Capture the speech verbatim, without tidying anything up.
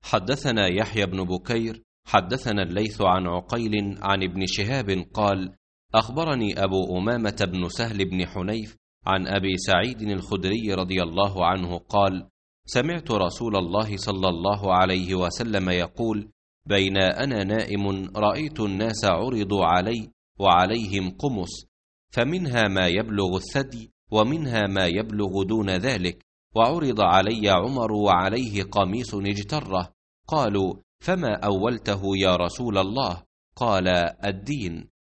حدثنا يحيى بن بكير حدثنا الليث عن عقيل عن ابن شهاب قال: أخبرني أبو أمامة بن سهل بن حنيف عن أبي سعيد الخدري رضي الله عنه قال: سمعت رسول الله صلى الله عليه وسلم يقول: بين أنا نائم رأيت الناس عرضوا علي وعليهم قمص، فمنها ما يبلغ الثدي ومنها ما يبلغ دون ذلك، وعرض علي عمر وعليه قميص اجتره. قالوا: فما أولته يا رسول الله؟ قال: الدين.